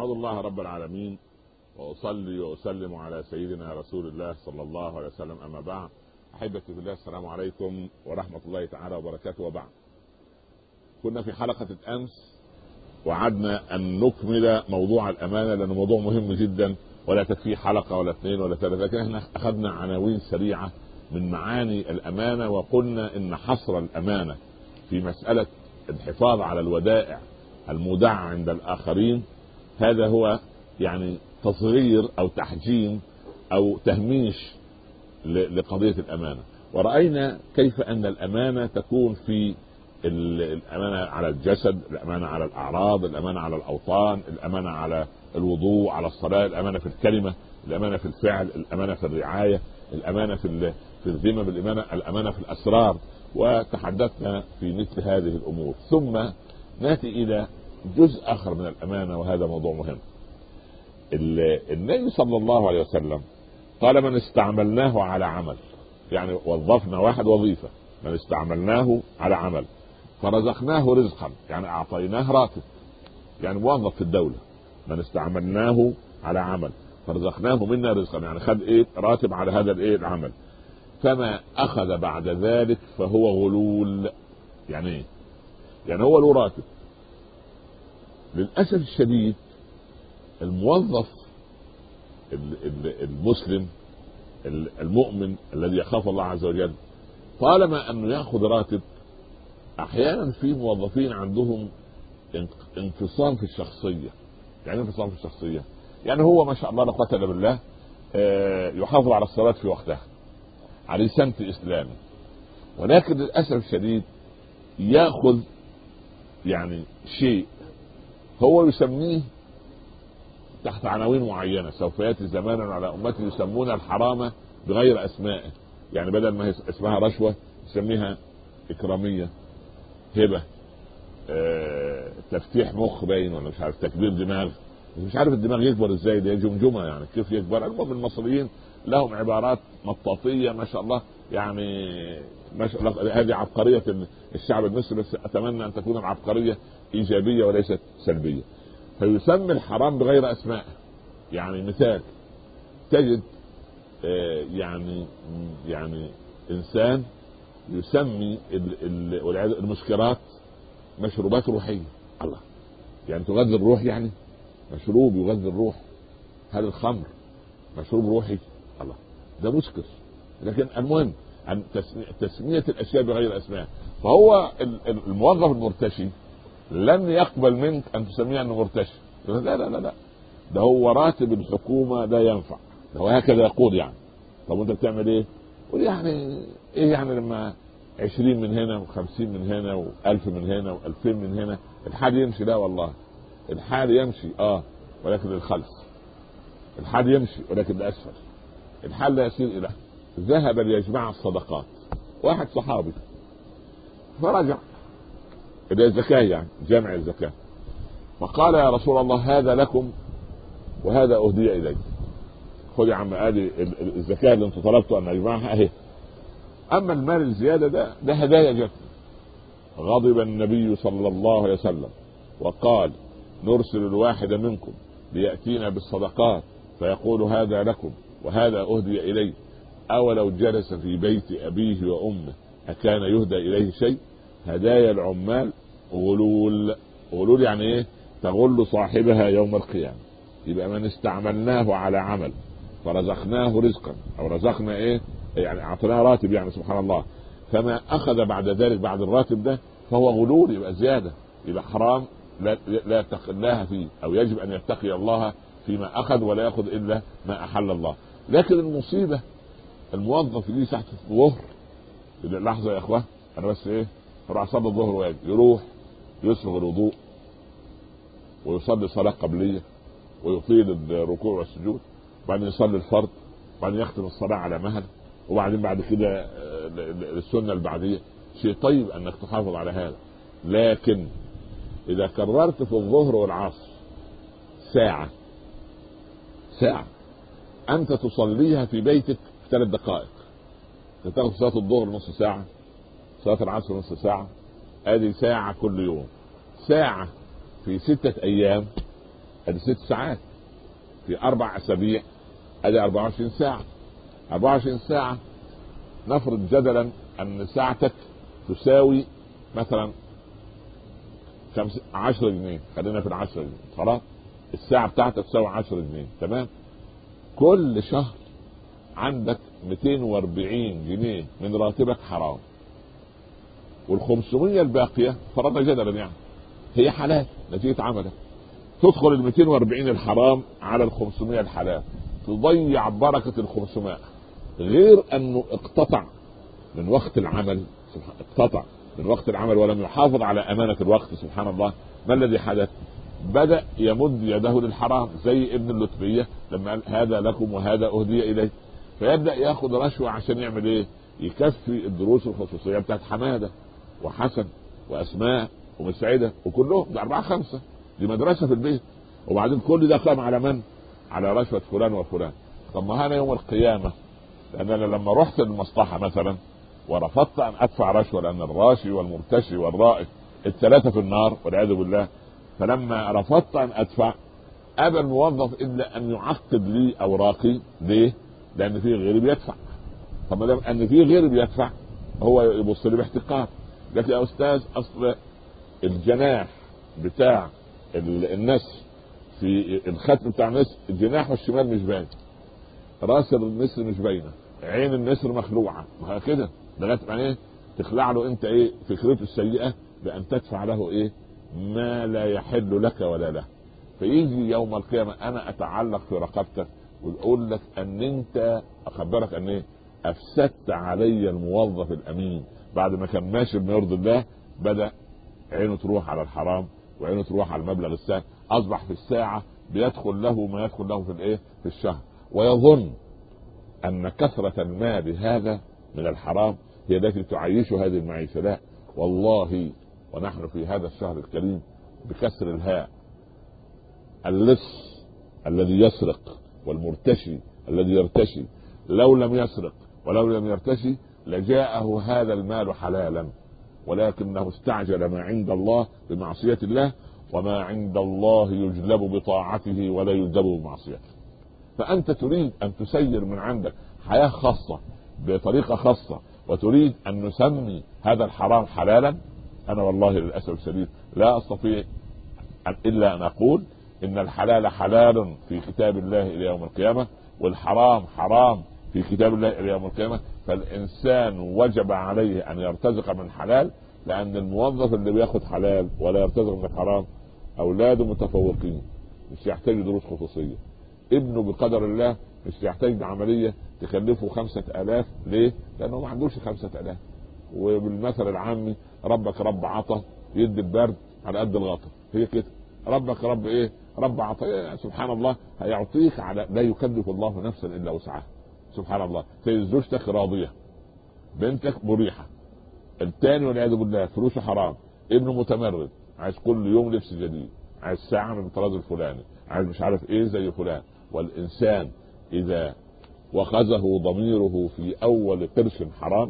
أحمد الله رب العالمين وأصلي وأسلم على سيدنا رسول الله صلى الله عليه وسلم. أما بعد، أحبتي بالله، السلام عليكم ورحمة الله تعالى وبركاته. وبعد، كنا في حلقة الأمس وعدنا أن نكمل موضوع الأمانة، لأنه موضوع مهم جدا ولا تكفي حلقة ولا اثنين ولا ثلاثة، لكن احنا أخذنا عناوين سريعة من معاني الأمانة، وقلنا إن حصر الأمانة في مسألة الحفاظ على الودائع المودعة عند الآخرين هذا هو يعني تصغير أو تحجيم أو تهميش لقضية الأمانة. ورأينا كيف أن الأمانة تكون في الأمانة على الجسد، الأمانة على الأعراض، الأمانة على الأوطان، الأمانة على الوضوء، على الصلاة، الأمانة في الكلمة، الأمانة في الفعل، الأمانة في الرعاية، الأمانة في الذمة بالإمانة، الأمانة في الأسرار، وتحدثنا في مثل هذه الأمور. ثم نأتي إلى جزء آخر من الأمانة، وهذا موضوع مهم. النبي صلى الله عليه وسلم قال: من استعملناه على عمل، يعني وظفنا واحد وظيفة، من استعملناه على عمل فرزقناه رزقا، يعني أعطيناه راتب، يعني موظف في الدولة، من استعملناه على عمل فرزقناه منا رزقا، يعني خد راتب على هذا العمل، فما أخذ بعد ذلك فهو غلول. يعني يعني هو له راتب. للأسف الشديد الموظف المسلم المؤمن الذي يخاف الله عز وجل طالما أنه يأخذ راتب، أحيانا في موظفين عندهم انفصام في الشخصية. يعني انفصام في الشخصية، يعني هو ما شاء الله لا قوة إلا بالله يحافظ على الصلاة في وقتها، عليه سمت إسلامي، ولكن للأسف الشديد يأخذ يعني شيء هو يسميه تحت عناوين معينة. سوف يأتي زمانا على أمتي يسمون الحرام بغير أسمائه، يعني بدل ما اسمها رشوة يسميها إكرامية، هبة، تفتيح مخ باين، ولا مش عارف، تكبير دماغ، مش عارف الدماغ يكبر ازاي، ده جمجمة يعني كيف يكبر. المهم المصريين لهم عبارات مطاطية ما شاء الله، يعني ما شاء الله هذه عبقرية الشعب المصري، بس أتمنى أن تكون العبقرية إيجابية وليست سلبية. فيسمي الحرام بغير أسماء. يعني مثال، تجد يعني إنسان يسمي المسكرات مشروبات روحية. الله، يعني تغذي الروح، يعني مشروب يغذي الروح. هل الخمر مشروب روحي؟ الله، ده مسكر. لكن المهم عن تسمية الأشياء بغير أسماء. فهو الموظف المرتشي لن يقبل منك أن تسميه أنه مرتشي. لا لا لا لا، ده هو راتب الحكومة لا ينفع، ده هو هكذا يقول. يعني طب وانت بتعمل ايه؟ قول يعني ايه يعني لما 20 من هنا و50 من هنا و1000 من هنا و2000 من هنا الحال يمشي؟ لا والله، الحال يمشي ولكن للخلف، الحال يمشي ولكن لأسفل، الحال لا يصير إلى. ذهب ليجمع الصدقات واحد صحابي فرجع إلى الزكاة، يعني جمع الزكاة، فقال: يا رسول الله، هذا لكم وهذا أهدي إلي. خذ يا عم، هذه الزكاة اللي انت طلبتوا أن أجمعها أهي، أما المال الزيادة ده هدايا جت. غضب النبي صلى الله عليه وسلم وقال: نرسل الواحد منكم ليأتينا بالصدقات فيقول هذا لكم وهذا أهدي إليه، أولو جلس في بيت أبيه وأمه أكان يهدى إليه شيء؟ هدايا العمال غلول. غلول يعني إيه؟ تغل صاحبها يوم القيامة. يبقى من استعملناه على عمل فرزقناه رزقا، أو رزقنا يعني أعطيناه راتب، يعني سبحان الله، فما أخذ بعد ذلك بعد الراتب ده فهو غلول، يبقى زيادة، يبقى حرام، لا يتقي الله فيه، أو يجب أن يتقي الله فيما أخذ ولا يأخذ إلا ما أحل الله. لكن المصيبة الموظف اللي ساعة الظهر، لحظة يا أخوة أنا بس أروح أصلي الظهر واجي، يروح يسبغ الوضوء ويصلي صلاة قبلية ويطيل الركوع والسجود، وبعدين يصلي الفرض، وبعدين يختم الصلاة على مهل، وبعدين بعد كده السنة البعدية. شيء طيب أنك تحافظ على هذا، لكن إذا كررت في الظهر والعصر ساعة أنت تصليها في بيتك في 3 دقائق، تاخذ صلاة الظهر نص ساعة، صلاة العصر نص ساعة، ادي ساعة كل يوم، ساعة في 6 أيام، ادي 6 ساعات، في 4 أسابيع ادي 24 ساعة. 24 ساعة نفرض جدلا ان ساعتك تساوي مثلا 10 جنيه، خلينا في 10 جنيه خلاص، الساعة بتاعتك تساوي 10 جنيه تمام. كل شهر عندك 240 جنيه من راتبك حرام، وال500 الباقية فرضا جدلا يعني هي حلال نتيجة عملك. تدخل ال 240 الحرام على ال500 الحلال، تضيع بركة ال500، غير انه اقتطع من وقت العمل، اقتطع من وقت العمل ولم يحافظ على امانة الوقت. سبحان الله، ما الذي حدث؟ بدأ يمد يده للحرام، زي ابن اللتبية لما قال هذا لكم وهذا اهدي اليه، فيبدأ ياخذ رشوة عشان يعمل ايه؟ يكفي الدروس الخصوصية بتاعت حمادة وحسن واسماء ومسعدة وكلهم، ده 4 5، دي مدرسة في البيت. وبعدين كل ده قام على من؟ على رشوة فلان وفلان. طب ما انا يوم القيامة، لان انا لما رحت للمصلحة مثلا ورفضت ان ادفع رشوة، لان الراشي والمرتشي والرائد ال3 في النار والعياذ بالله، فلما رفضت ان ادفع ابى الموظف الا ان يعقد لي اوراقي. ليه؟ لان في غيري بيدفع. طب ما دام ان في غيري بيدفع هو يبص لي باحتقار. لكن يا استاذ اصل الجناح بتاع النسر في الختم بتاع النسر، الجناح والشمال مش باين، راس النسر مش باينه، عين النسر مخلوعه، وهكذا لغايه ما ايه؟ تخلع له انت ايه؟ فكرته السيئه بان تدفع له ايه؟ ما لا يحل لك ولا له. فيجي يوم القيامه انا اتعلق في رقبتك واقول لك ان انت، اخبرك ان ايه؟ افسدت علي الموظف الامين. بعد ما كان ماشي بما يرضي الله، بدا عينه تروح على الحرام وعينه تروح على المبلغ السهل، اصبح في الساعه بيدخل له ما يدخل له في الايه؟ في الشهر، ويظن ان كثره المال هذا من الحرام هي التي تعيش هذه المعيشه. لا والله، ونحن في هذا الشهر الكريم بكسر الهاء، اللص الذي يسرق والمرتشي الذي يرتشي لو لم يسرق ولو لم يرتشي لجاءه هذا المال حلالا، ولكنه استعجل ما عند الله بمعصية الله، وما عند الله يجلب بطاعته ولا يجلب بمعصيته. فأنت تريد أن تسير من عندك حياة خاصة بطريقة خاصة، وتريد أن نسمي هذا الحرام حلالا. أنا والله للأسف الشديد لا أستطيع إلا أن أقول إن الحلال حلال في كتاب الله إلى يوم القيامة، والحرام حرام في كتاب الله إلى يوم القيامة. فالإنسان وجب عليه أن يرتزق من حلال، لأن الموظف اللي بياخد حلال ولا يرتزق من الحرام أولاده متفوقين، مش يحتاج دروس خصوصية. ابنه بقدر الله مش يحتاج عملية تكلفه 5000. ليه؟ لأنه ما عندوش 5000. وبالمثل العامي ربك رب عطا يدي البرد على قد الغطا، هي كده. ربك رب ايه؟ رب عطا. سبحان الله، هيعطيك على لا يكلف الله نفسا الا وسعها. سبحان الله. زوجتك راضيه، بنتك مريحه، الثاني والعياذ بالله فلوسه حرام، ابنه متمرد عايز كل يوم لبس جديد، عايز ساعه من الطراز الفلاني، عايز مش عارف ايه زي فلان. والانسان اذا وخذه ضميره في اول قرش حرام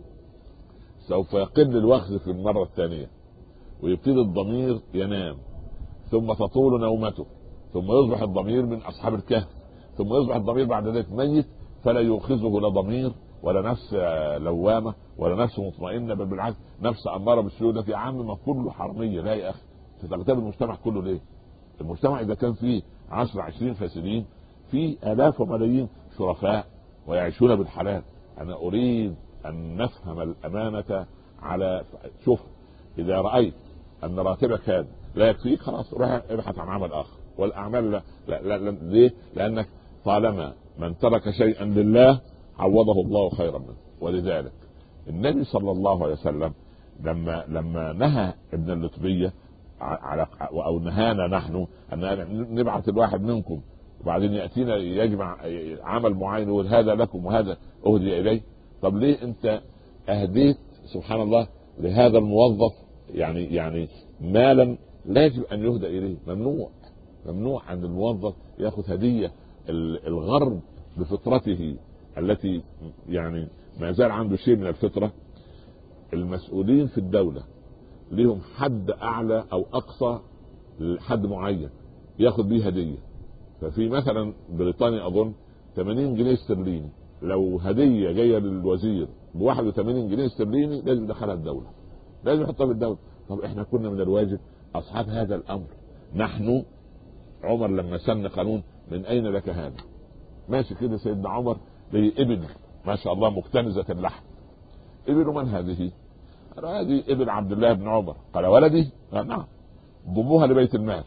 سوف يقل الوخز في المره الثانيه، ويبتدي الضمير ينام، ثم تطول نومته، ثم يصبح الضمير من اصحاب الكهف، ثم يصبح الضمير بعد ذلك ميت، فلا يؤخذه لا ضمير ولا نفس لوامه ولا نفس مطمئنه، بل بالعكس نفس اماره بالسوء. يا عم ما كله حرميه. لا يا اخي، تغتاب المجتمع كله ليه؟ المجتمع اذا كان فيه 10 20 فاسدين، في الاف وملايين شرفاء ويعيشون بالحلال. انا اريد ان نفهم الامانه. على شوف، اذا رايت ان راتبك هذا لا يكفيك خلاص روح ابحث عن عمل اخر. والاعمال لا ليه؟ لانك طالما من ترك شيئا لله عوضه الله خيرا منه. ولذلك النبي صلى الله عليه وسلم لما نهى ابن اللتبية على او نهانا نحن ان نبعث الواحد منكم وبعدين ياتينا يجمع عمل معين ويقول هذا لكم وهذا اهدي اليه. طب ليه انت اهديت سبحان الله لهذا الموظف يعني مالا لا يجب ان يهدى اليه؟ ممنوع عن الموظف ياخذ هديه. الغرب بفطرته التي يعني ما زال عنده شيء من الفطره، المسؤولين في الدوله لهم حد اعلى او اقصى حد معين، ياخد بيه هديه. ففي مثلا بريطانيا اظن 80 جنيه استرليني، لو هديه جايه للوزير ب 81 جنيه استرليني لازم يدخلها الدوله، لازم يحطها في الدوله. طب احنا كنا من الواجب اصحاب هذا الامر. نحن عمر لما سن قانون من اين لك هذا؟ ماشي كده سيدنا عمر بابن ما شاء الله مكتنزه اللحم. ابن من هذه؟ هذه ابن عبد الله بن عمر. قال ولدي؟ قال نعم. ضموها لبيت المال.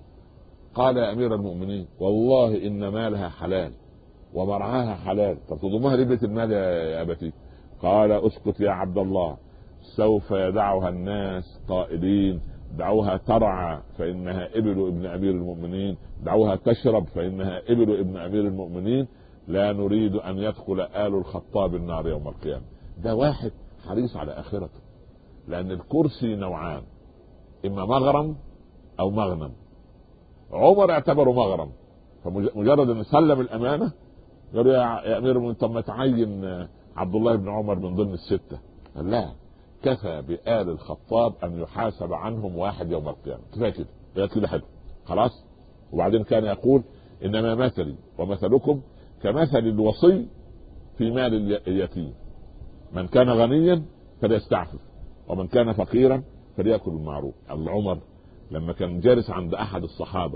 قال يا امير المؤمنين والله ان مالها حلال ومرعاها حلال، طب تضمها لبيت المال يا ابتي؟ قال اسكت يا عبد الله، سوف يدعها الناس قائلين دعوها ترعى فانها ابل ابن امير المؤمنين، دعوها تشرب فانها ابل ابن امير المؤمنين، لا نريد ان يدخل آل الخطاب النار يوم القيامه. ده واحد حريص على اخرته، لان الكرسي نوعان، اما مغرم او مغنم. عمر اعتبره مغرم، فمجرد ان سلم الامانه قالوا يا امير المؤمنين طب ما تعين عبد الله بن عمر من ضمن السته. قال لا، كفى بآل الخطاب ان يحاسب عنهم واحد يوم القيامه، كفايه كده، بقى كده حلو خلاص. وبعدين كان يقول انما مثلي ومثلكم كمثل الوصي في مال اليتيم، من كان غنيا فليستعفف ومن كان فقيرا فليأكل بالمعروف. عمر لما كان جالس عند احد الصحابه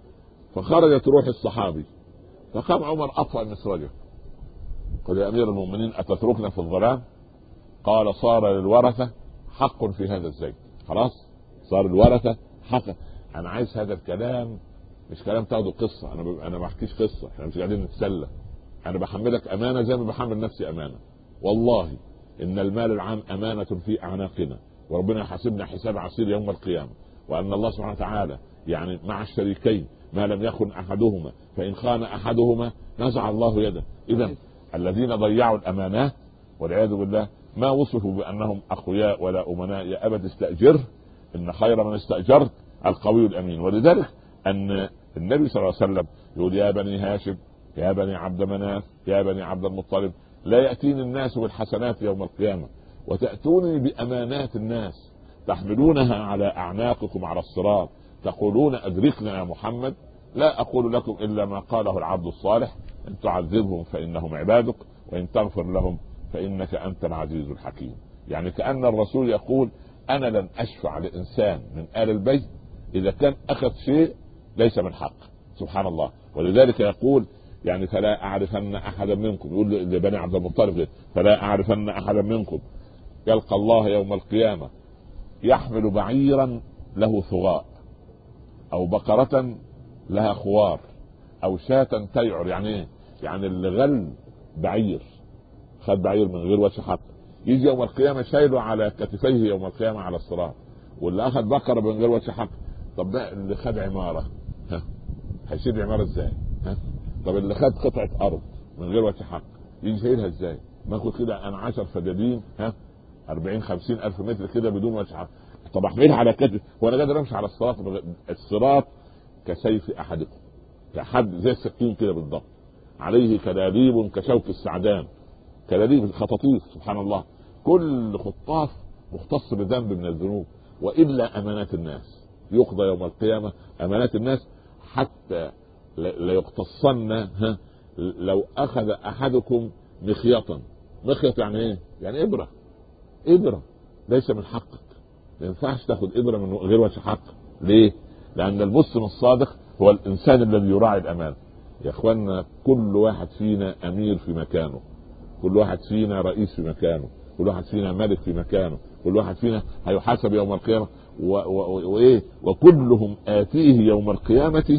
فخرجت روح الصحابي، فقام عمر اطفأ مسرجه، قال يا امير المؤمنين اتتركنا في الظلام؟ قال صار للورثه حق في هذا الزيت. خلاص صار الورثه حق. انا عايز هذا الكلام مش كلام تاخده قصه، انا ما بحكيش قصه، احنا مش قاعدين نتسلى، انا بحملك امانه زي ما بحمل نفسي امانه. والله ان المال العام امانه في اعناقنا، وربنا يحاسبنا حساب عسير يوم القيامه، وان الله سبحانه وتعالى يعني مع الشريكين ما لم يخن احدهما، فان خان احدهما نزع الله يده. اذا الذين ضيعوا الامانات والعياذ بالله ما وصفوا بانهم اقوياء ولا امناء. يا ابت استاجره ان خير من استاجرت القوي الامين. ولذلك ان النبي صلى الله عليه وسلم يقول يا بني هاشم يا بني عبد مناف يا بني عبد المطلب لا ياتيني الناس بالحسنات يوم القيامه وتاتوني بامانات الناس تحملونها على اعناقكم على الصراط تقولون ادركنا يا محمد، لا اقول لكم الا ما قاله العبد الصالح ان تعذبهم فانهم عبادك وان تغفر لهم فانك انت العزيز الحكيم. يعني كأن الرسول يقول انا لن اشفع لانسان من آل البيت اذا كان اخذ شيء ليس من حق. سبحان الله. ولذلك يقول يعني فلا اعرفن احدا منكم، يقول لبني عبد المطلب فلا اعرفن احدا منكم يلقى الله يوم القيامه يحمل بعيرا له ثغاء او بقرة لها خوار او شاة تيعر. يعني ايه؟ يعني اللي غل بعير، خد بعير من غير وجه حق، يجي يوم القيامه شايله على كتفيه يوم القيامه على الصراط. واللي اخذ بقره من غير وجه حق، طب ده اللي خد عماره هيشيل عماره ازاي؟ طب اللي خد قطعه ارض من غير وجه حق يجي شايلها ازاي؟ ما كنت كده انا 10 فدادين 40 50 الف متر كده بدون وجه حق، طب احملها على كتف وانا قادر امشي على الصراط؟ الصراط كسيف احدكم، كحد زي السكين كده بالضبط، عليه كلاليب كشوك السعدان، كلاليب خطاطيف. سبحان الله. كل خطاف مختص بذنب من الذنوب. والا امانات الناس يقضى يوم القيامه، امانات الناس حتى لا يقتصن لو اخذ احدكم مخيطا. مخيط يعني ايه؟ يعني ابره، ابره ليس من حقك، ما ينفعش تاخذ ابره من غير وجه حق. ليه؟ لان المسلم الصادق هو الانسان الذي يراعي الامانه. يا اخوانا كل واحد فينا امير في مكانه، كل واحد فينا رئيس في مكانه، كل واحد فينا ملك في مكانه، كل واحد فينا هيحاسب يوم القيامه وايه وكلهم آتيه يوم القيامه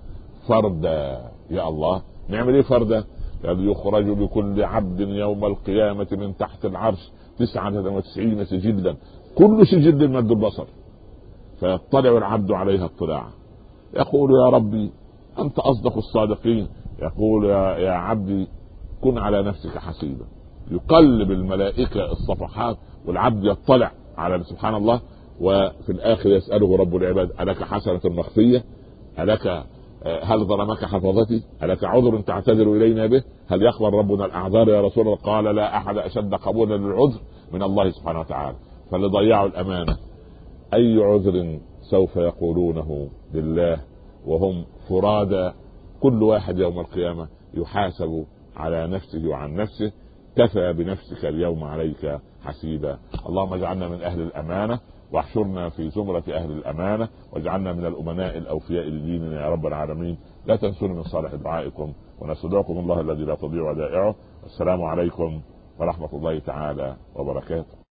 فردا. يا الله نعمل ايه فردا؟ قال يخرج لكل عبد يوم القيامه من تحت العرش 99 سجلا كل سجل مد البصر، فيطلع العبد عليها اطلاعا يقول يا ربي انت اصدق الصادقين. يقول يا عبدي كن على نفسك حسيبا. يقلب الملائكه الصفحات والعبد يطلع على سبحان الله. وفي الاخر يساله رب العباد الك حسنه مخفيه؟ الك هل ظلمك حفظتي؟ الك عذر تعتذر الينا به؟ هل يقبل ربنا الاعذار يا رسول الله؟ قال لا احد اشد قبولا للعذر من الله سبحانه وتعالى. فاللي ضيعوا الامانه اي عذر سوف يقولونه لله وهم فرادى، كل واحد يوم القيامة يحاسب على نفسه وعن نفسه. كفى بنفسك اليوم عليك حسيبا. اللهم اجعلنا من أهل الأمانة، واحشرنا في زمرة أهل الأمانة، واجعلنا من الأمناء الأوفياء لديننا يا رب العالمين. لا تنسوني من صالح دعائكم، ونستودعكم الله الذي لا تضيع ودائعه. السلام عليكم ورحمة الله تعالى وبركاته.